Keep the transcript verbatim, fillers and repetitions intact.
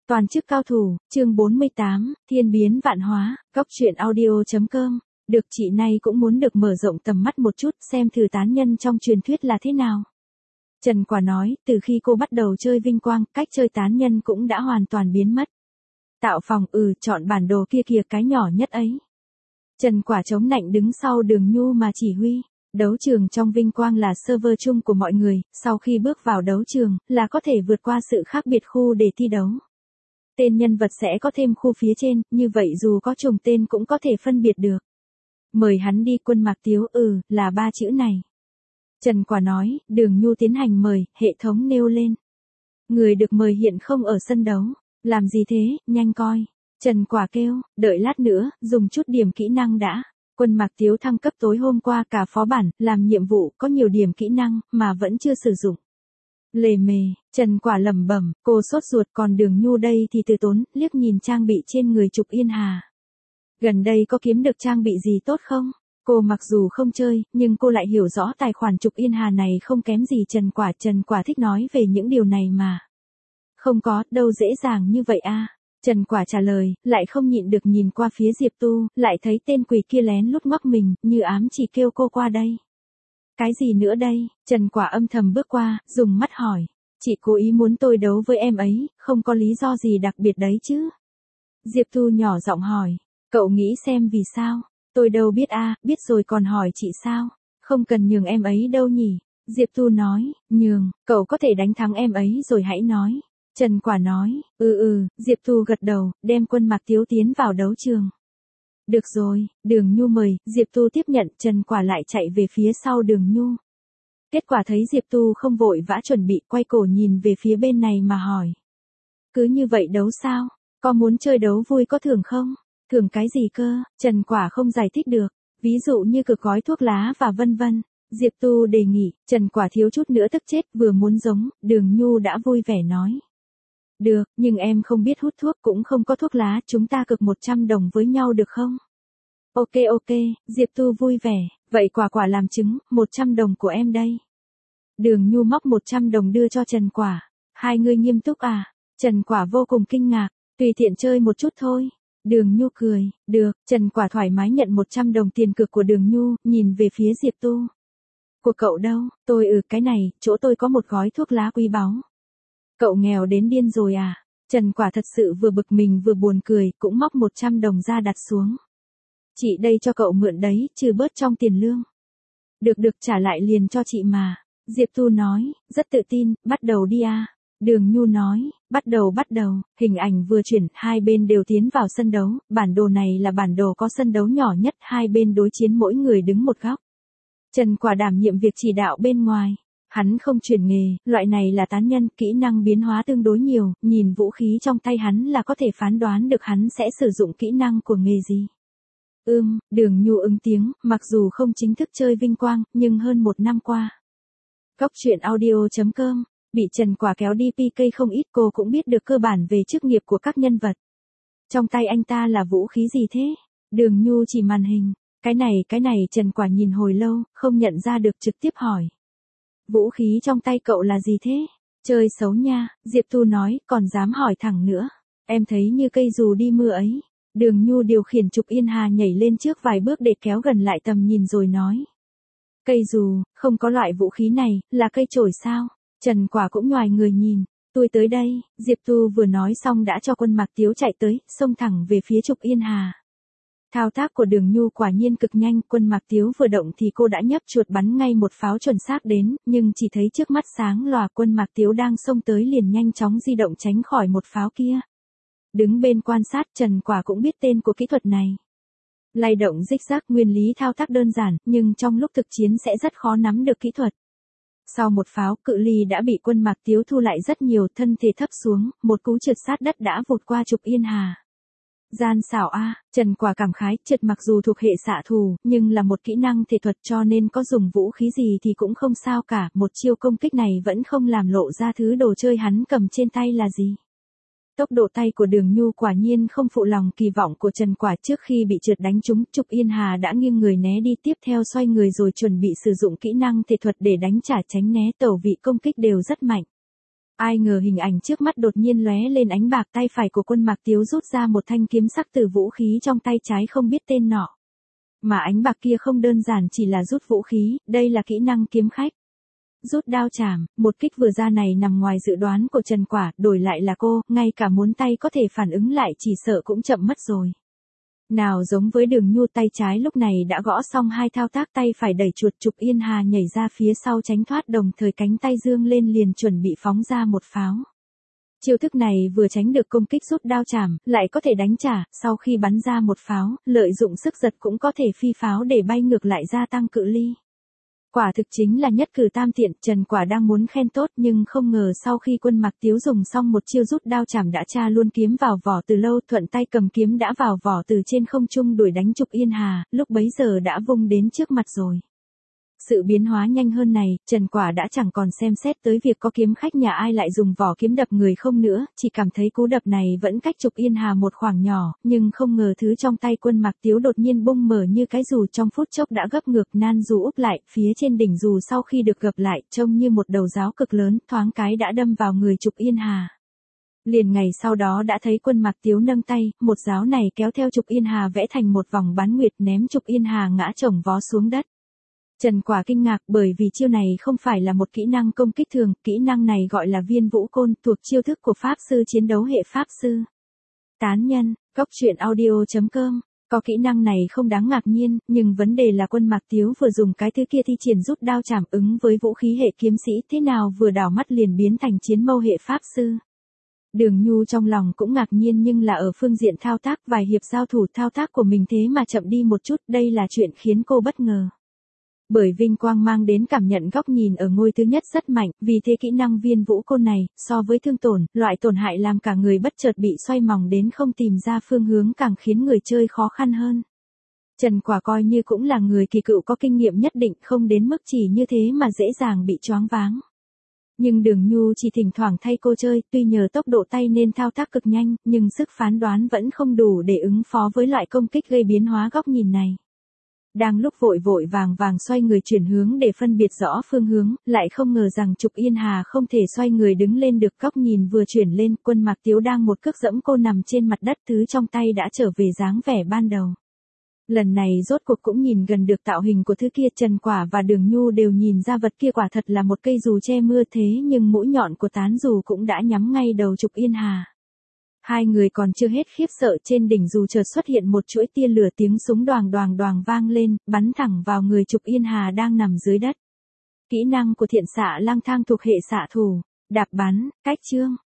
Toàn chức cao thủ, chương bốn mươi tám, thiên biến vạn hóa, góc truyện audio.com. Được chị này cũng muốn được mở rộng tầm mắt một chút xem thử tán nhân trong truyền thuyết là thế nào. Trần Quả nói, từ khi cô bắt đầu chơi vinh quang, cách chơi tán nhân cũng đã hoàn toàn biến mất. Tạo phòng, ừ, chọn bản đồ kia kìa, cái nhỏ nhất ấy. Trần Quả chống nạnh đứng sau Đường Nhu mà chỉ huy. Đấu trường trong vinh quang là server chung của mọi người, sau khi bước vào đấu trường, là có thể vượt qua sự khác biệt khu để thi đấu. Tên nhân vật sẽ có thêm khu phía trên, như vậy dù có trùng tên cũng có thể phân biệt được. Mời hắn đi. Quân Mạc Tiếu, ừ, là ba chữ này. Trần Quả nói, Đường Nhu tiến hành mời, hệ thống nêu lên. Người được mời hiện không ở sân đấu. Làm gì thế, nhanh coi. Trần Quả kêu, đợi lát nữa, dùng chút điểm kỹ năng đã. Quân Mạc Tiếu thăng cấp tối hôm qua cả phó bản, làm nhiệm vụ, có nhiều điểm kỹ năng, mà vẫn chưa sử dụng. Lề mề, Trần Quả lẩm bẩm, cô sốt ruột, còn Đường Nhu đây thì từ tốn, liếc nhìn trang bị trên người Trục Yên Hà. Gần đây có kiếm được trang bị gì tốt không? Cô mặc dù không chơi, nhưng cô lại hiểu rõ tài khoản Trục Yên Hà này không kém gì Trần Quả. Trần Quả thích nói về những điều này mà. Không có, đâu dễ dàng như vậy a. Trần Quả trả lời, lại không nhịn được nhìn qua phía Diệp Tu, lại thấy tên quỷ kia lén lút ngoắc mình, như ám chỉ kêu cô qua đây. Cái gì nữa đây? Trần Quả âm thầm bước qua, dùng mắt hỏi. Chị cố ý muốn tôi đấu với em ấy, không có lý do gì đặc biệt đấy chứ? Diệp Tu nhỏ giọng hỏi. Cậu nghĩ xem vì sao? Tôi đâu biết a, biết rồi còn hỏi chị sao? Không cần nhường em ấy đâu nhỉ? Diệp Tu nói, nhường, cậu có thể đánh thắng em ấy rồi hãy nói. Trần Quả nói, ừ ừ, Diệp Tu gật đầu, đem Quân Mạc Tiếu tiến vào đấu trường. Được rồi, Đường Nhu mời, Diệp Tu tiếp nhận, Trần Quả lại chạy về phía sau Đường Nhu. Kết quả thấy Diệp Tu không vội vã chuẩn bị, quay cổ nhìn về phía bên này mà hỏi. Cứ như vậy đấu sao? Có muốn chơi đấu vui có thưởng không? Thưởng cái gì cơ? Trần Quả không giải thích được, ví dụ như cực gói thuốc lá và vân vân. Diệp Tu đề nghị, Trần Quả thiếu chút nữa tức chết, vừa muốn giống, Đường Nhu đã vui vẻ nói. Được, nhưng em không biết hút thuốc cũng không có thuốc lá, chúng ta cực một trăm đồng với nhau được không? Ok ok, Diệp Tu vui vẻ, vậy Quả Quả làm chứng, một trăm đồng của em đây. Đường Nhu móc một trăm đồng đưa cho Trần Quả. Hai người nghiêm túc à? Trần Quả vô cùng kinh ngạc, tùy tiện chơi một chút thôi. Đường Nhu cười, được, Trần Quả thoải mái nhận một trăm đồng tiền cược của Đường Nhu, nhìn về phía Diệp Tu. Của cậu đâu? Tôi ừ cái này, chỗ tôi có một gói thuốc lá quý báu. Cậu nghèo đến điên rồi à? Trần Quả thật sự vừa bực mình vừa buồn cười, cũng móc một trăm đồng ra đặt xuống. Chị đây cho cậu mượn đấy, trừ bớt trong tiền lương. Được được, trả lại liền cho chị mà. Diệp Tu nói, rất tự tin, bắt đầu đi à. Đường Nhu nói, bắt đầu bắt đầu, hình ảnh vừa chuyển, hai bên đều tiến vào sân đấu, bản đồ này là bản đồ có sân đấu nhỏ nhất, hai bên đối chiến mỗi người đứng một góc. Trần Quả đảm nhiệm việc chỉ đạo bên ngoài. Hắn không chuyển nghề, loại này là tán nhân, kỹ năng biến hóa tương đối nhiều, nhìn vũ khí trong tay hắn là có thể phán đoán được hắn sẽ sử dụng kỹ năng của nghề gì. Ưm, Đường Nhu ứng tiếng, mặc dù không chính thức chơi vinh quang, nhưng hơn một năm qua. Góc truyện audio.com, bị Trần Quả kéo đi pê ca không ít, cô cũng biết được cơ bản về chức nghiệp của các nhân vật. Trong tay anh ta là vũ khí gì thế? Đường Nhu chỉ màn hình, cái này cái này Trần Quả nhìn hồi lâu, không nhận ra được trực tiếp hỏi. Vũ khí trong tay cậu là gì thế? Chơi xấu nha, Diệp Tu nói, còn dám hỏi thẳng nữa. Em thấy như cây dù đi mưa ấy. Đường Nhu điều khiển Trục Yên Hà nhảy lên trước vài bước để kéo gần lại tầm nhìn rồi nói. Cây dù, không có loại vũ khí này, là cây chổi sao? Trần Quả cũng nhoài người nhìn. Tôi tới đây, Diệp Tu vừa nói xong đã cho Quân Mạc Tiếu chạy tới, xông thẳng về phía Trục Yên Hà. Thao tác của Đường Nhu quả nhiên cực nhanh, Quân Mạc Tiếu vừa động thì cô đã nhấp chuột bắn ngay một pháo chuẩn xác đến, nhưng chỉ thấy trước mắt sáng lòa, Quân Mạc Tiếu đang xông tới liền nhanh chóng di động tránh khỏi một pháo kia. Đứng bên quan sát, Trần Quả cũng biết tên của kỹ thuật này. Lay động rích rác, nguyên lý thao tác đơn giản, nhưng trong lúc thực chiến sẽ rất khó nắm được kỹ thuật. Sau một pháo, cự ly đã bị Quân Mạc Tiếu thu lại rất nhiều, thân thể thấp xuống, một cú trượt sát đất đã vụt qua Trục Yên Hà. Gian xảo a, Trần Quả cảm khái, trượt mặc dù thuộc hệ xạ thủ, nhưng là một kỹ năng thể thuật cho nên có dùng vũ khí gì thì cũng không sao cả, một chiêu công kích này vẫn không làm lộ ra thứ đồ chơi hắn cầm trên tay là gì. Tốc độ tay của Đường Nhu quả nhiên không phụ lòng kỳ vọng của Trần Quả, trước khi bị trượt đánh trúng, Trục Yên Hà đã nghiêng người né đi, tiếp theo xoay người rồi chuẩn bị sử dụng kỹ năng thể thuật để đánh trả tránh né, tẩu vị công kích đều rất mạnh. Ai ngờ hình ảnh trước mắt đột nhiên lóe lên ánh bạc, tay phải của Quân Mạc Tiếu rút ra một thanh kiếm sắc từ vũ khí trong tay trái không biết tên nọ. Mà ánh bạc kia không đơn giản chỉ là rút vũ khí, đây là kỹ năng kiếm khách. Rút đao chảm, một kích vừa ra này nằm ngoài dự đoán của Trần Quả, đổi lại là cô, ngay cả muốn tay có thể phản ứng lại chỉ sợ cũng chậm mất rồi. Nào giống với Đường Nhu, tay trái lúc này đã gõ xong hai thao tác, tay phải đẩy chuột, Trục Yên Hà nhảy ra phía sau tránh thoát, đồng thời cánh tay dương lên liền chuẩn bị phóng ra một pháo. Chiêu thức này vừa tránh được công kích rút đao chảm, lại có thể đánh trả, sau khi bắn ra một pháo, lợi dụng sức giật cũng có thể phi pháo để bay ngược lại gia tăng cự ly. Quả thực chính là nhất cử tam tiện, Trần Quả đang muốn khen tốt nhưng không ngờ sau khi Quân Mạc Tiếu dùng xong một chiêu rút đao chảm đã tra luôn kiếm vào vỏ từ lâu, thuận tay cầm kiếm đã vào vỏ từ trên không trung đuổi đánh Trục Yên Hà, lúc bấy giờ đã vung đến trước mặt rồi. Sự biến hóa nhanh hơn này, Trần Quả đã chẳng còn xem xét tới việc có kiếm khách nhà ai lại dùng vỏ kiếm đập người không nữa, chỉ cảm thấy cú đập này vẫn cách Trục Yên Hà một khoảng nhỏ, nhưng không ngờ thứ trong tay Quân Mạc Tiếu đột nhiên bung mở như cái dù, trong phút chốc đã gấp ngược, nan dù úp lại, phía trên đỉnh dù sau khi được gập lại, trông như một đầu giáo cực lớn, thoáng cái đã đâm vào người Trục Yên Hà. Liền ngày sau đó đã thấy Quân Mạc Tiếu nâng tay, một giáo này kéo theo Trục Yên Hà vẽ thành một vòng bán nguyệt, ném Trục Yên Hà ngã chồng vó xuống đất. Trần Quả kinh ngạc bởi vì chiêu này không phải là một kỹ năng công kích thường, kỹ năng này gọi là Viên Vũ Côn, thuộc chiêu thức của Pháp Sư chiến đấu hệ Pháp Sư. Tán nhân, góc truyện audio chấm com, có kỹ năng này không đáng ngạc nhiên, nhưng vấn đề là Quân Mạc Tiếu vừa dùng cái thứ kia thi triển rút đao chảm ứng với vũ khí hệ kiếm sĩ, thế nào vừa đảo mắt liền biến thành chiến mâu hệ Pháp Sư. Đường Nhu trong lòng cũng ngạc nhiên nhưng là ở phương diện thao tác, vài hiệp giao thủ thao tác của mình thế mà chậm đi một chút, đây là chuyện khiến cô bất ngờ. Bởi vinh quang mang đến cảm nhận góc nhìn ở ngôi thứ nhất rất mạnh, vì thế kỹ năng Viên Vũ Côn này, so với thương tổn, loại tổn hại làm cả người bất chợt bị xoay mòng đến không tìm ra phương hướng càng khiến người chơi khó khăn hơn. Trần Quả coi như cũng là người kỳ cựu có kinh nghiệm nhất định, không đến mức chỉ như thế mà dễ dàng bị choáng váng. Nhưng Đường Nhu chỉ thỉnh thoảng thay cô chơi, tuy nhờ tốc độ tay nên thao tác cực nhanh, nhưng sức phán đoán vẫn không đủ để ứng phó với loại công kích gây biến hóa góc nhìn này. Đang lúc vội vội vàng vàng xoay người chuyển hướng để phân biệt rõ phương hướng, lại không ngờ rằng Trục Yên Hà không thể xoay người đứng lên được, góc nhìn vừa chuyển lên, Quân Mạc Tiếu đang một cước dẫm cô nằm trên mặt đất, thứ trong tay đã trở về dáng vẻ ban đầu. Lần này rốt cuộc cũng nhìn gần được tạo hình của thứ kia, Trần Quả và Đường Nhu đều nhìn ra vật kia quả thật là một cây dù che mưa, thế nhưng mũi nhọn của tán dù cũng đã nhắm ngay đầu Trục Yên Hà. Hai người còn chưa hết khiếp sợ, trên đỉnh dù chợt xuất hiện một chuỗi tia lửa, tiếng súng đoàng đoàng đoàng vang lên, bắn thẳng vào người Trục Yên Hà đang nằm dưới đất. Kỹ năng của Thiện Xạ Lang Thang thuộc hệ xạ thủ, đạp bắn, cách chương.